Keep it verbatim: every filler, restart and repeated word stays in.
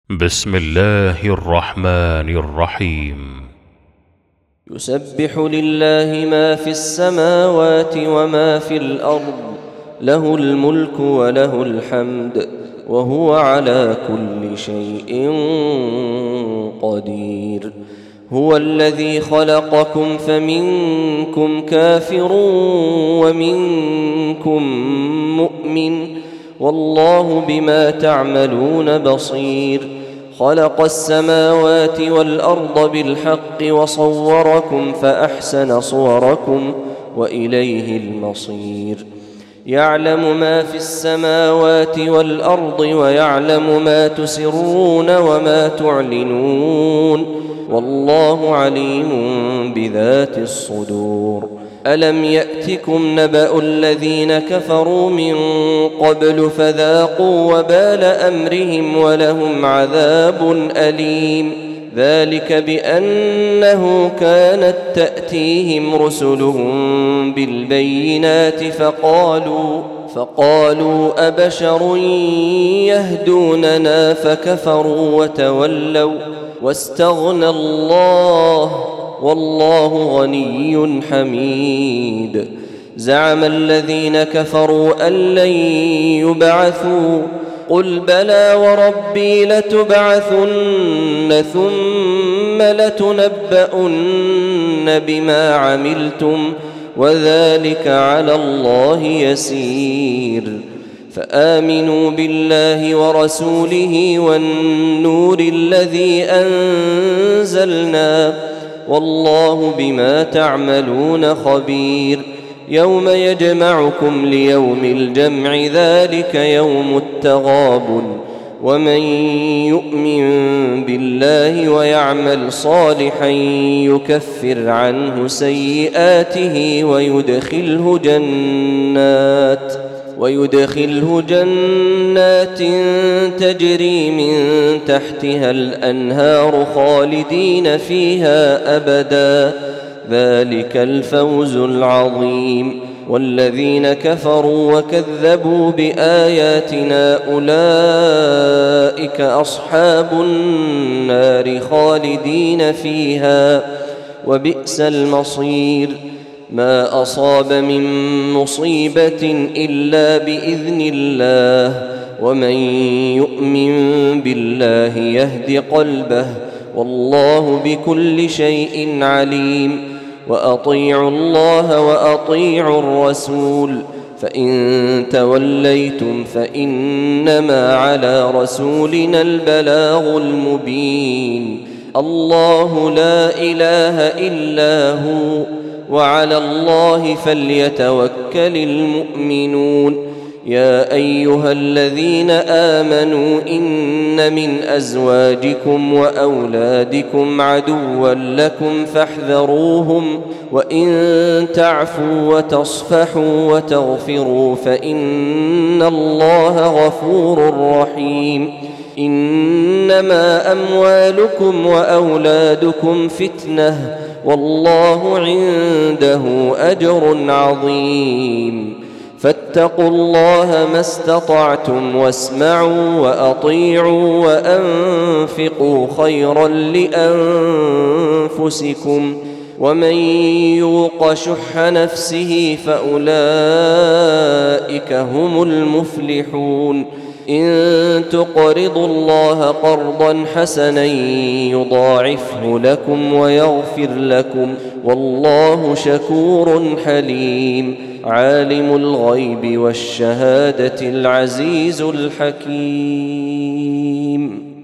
بسم الله الرحمن الرحيم. يسبح لله ما في السماوات وما في الأرض، له الملك وله الحمد، وهو على كل شيء قدير. هو الذي خلقكم فمنكم كافر ومنكم مؤمن، والله بما تعملون بصير. خلق السماوات والأرض بالحق وصوركم فأحسن صوركم وإليه المصير. يعلم ما في السماوات والأرض ويعلم ما تسرون وما تعلنون، والله عليم بذات الصدور. ألم يأتكم نبأ الذين كفروا من قبل فذاقوا وبال أمرهم ولهم عذاب أليم. ذلك بأنه كانت تأتيهم رسلهم بالبينات فقالوا فقالوا أبشر يهدوننا فكفروا وتولوا واستغنى الله، والله غني حميد. زعم الذين كفروا أن لن يبعثوا، قل بلى وربي لتبعثن ثم لتنبؤن بما عملتم وذلك على الله يسير. فآمنوا بالله ورسوله والنور الذي أنزلنا، والله بما تعملون خبير. يوم يجمعكم ليوم الجمع ذلك يوم التغابن، ومن يؤمن بالله ويعمل صالحا يكفر عنه سيئاته ويدخله جنات ويدخله جنات تجري من تحتها الأنهار خالدين فيها أبدا، ذلك الفوز العظيم. والذين كفروا وكذبوا بآياتنا أولئك أصحاب النار خالدين فيها، وبئس المصير. ما أصاب من مصيبة إلا بإذن الله، ومن يؤمن بالله يهد قلبه، والله بكل شيء عليم. وأطيعوا الله وأطيعوا الرسول، فإن توليتم فإنما على رسولنا البلاغ المبين. الله لا إله إلا هو، وعلى الله فليتوكل المؤمنون. يا أيها الذين آمنوا إن من أزواجكم وأولادكم عدوا لكم فاحذروهم، وإن تعفوا وتصفحوا وتغفروا فإن الله غفور رحيم. إنما أموالكم وأولادكم فتنة، والله عنده أجر عظيم. فاتقوا الله ما استطعتم واسمعوا وأطيعوا وأنفقوا خيرا لأنفسكم، ومن يوق شح نفسه فأولئك هم المفلحون. إن تقرضوا الله قرضا حسنا يضاعفه لكم ويغفر لكم، والله شكور حليم. عالم الغيب والشهادة العزيز الحكيم.